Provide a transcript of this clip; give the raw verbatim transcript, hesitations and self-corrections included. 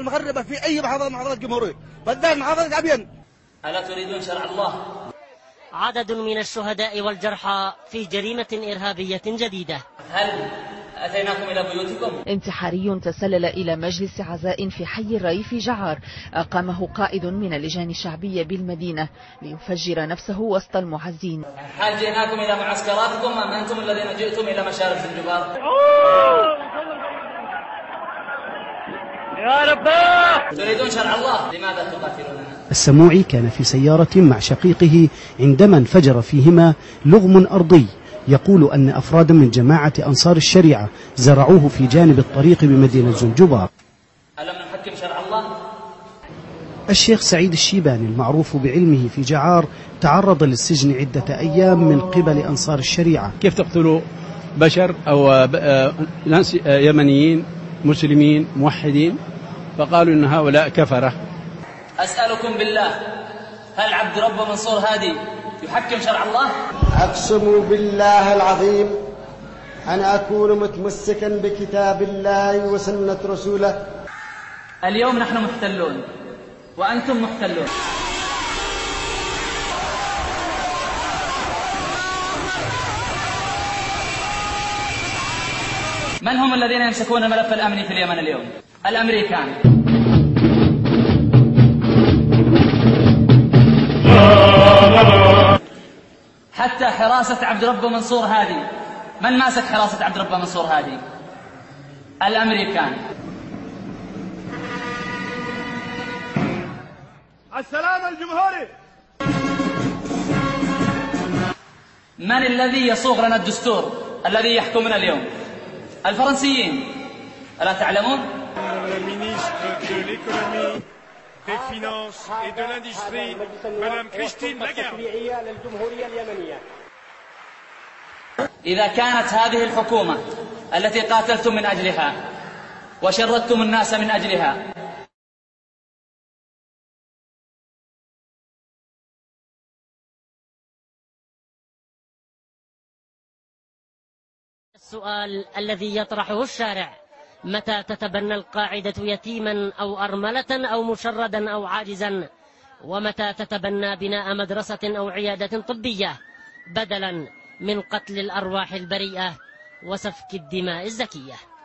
المغربة في أي محافظة من محافظات الجمهورية، بالذات محافظة أبين. ألا تريدون شرع الله؟ عدد من الشهداء والجرحى في جريمة إرهابية جديدة. هل أتيناكم إلى بيوتكم؟ انتحاري تسلل إلى مجلس عزاء في حي الري في جعار أقامه قائد من اللجان الشعبية بالمدينة ليفجر نفسه وسط المعزين. هل جئناكم إلى معسكراتكم أم أنتم الذين جئتم إلى مشارف زنجبار؟ يا رب! تريدون شرع الله؟ لماذا تقاتلوننا؟ السموعي كان في سيارة مع شقيقه عندما انفجر فيهما لغم أرضي يقول أن أفرادا من جماعة أنصار الشريعة زرعوه في جانب الطريق بمدينة زنجبار. ألم نحكم شرع الله؟ الشيخ سعيد الشيباني المعروف بعلمه في جعار تعرض للسجن عدة أيام من قبل أنصار الشريعة. كيف تقتلوا بشر أو ناس يمنيين مسلمين موحدين؟ فقالوا إن هؤلاء كفرة. أسألكم بالله، هل عبد رب منصور هادي يحكم شرع الله؟ أقسم بالله العظيم أن أكون متمسكا بكتاب الله وسنة رسوله. اليوم نحن محتلون وأنتم محتلون. من هم الذين يمسكون الملف الأمني في اليمن اليوم؟ الأمريكان. حتى حراسة عبد رب منصور هادي، من ماسك حراسة عبد رب منصور هادي؟ الأمريكان. السلام الجمهوري. من الذي يصوغ لنا الدستور الذي يحكمنا اليوم؟ الفرنسيين. ألا تعلمون؟ des finances et de l'industrie, Madame Christine Lagarde. إذا كانت هذه الحكومة التي قاتلتم من أجلها وشردتم الناس من أجلها السؤال الذي يطرحه الشارع: متى تتبنى القاعدة يتيما أو أرملة أو مشردا أو عاجزا؟ ومتى تتبنى بناء مدرسة أو عيادة طبية بدلا من قتل الأرواح البريئة وسفك الدماء الزكية؟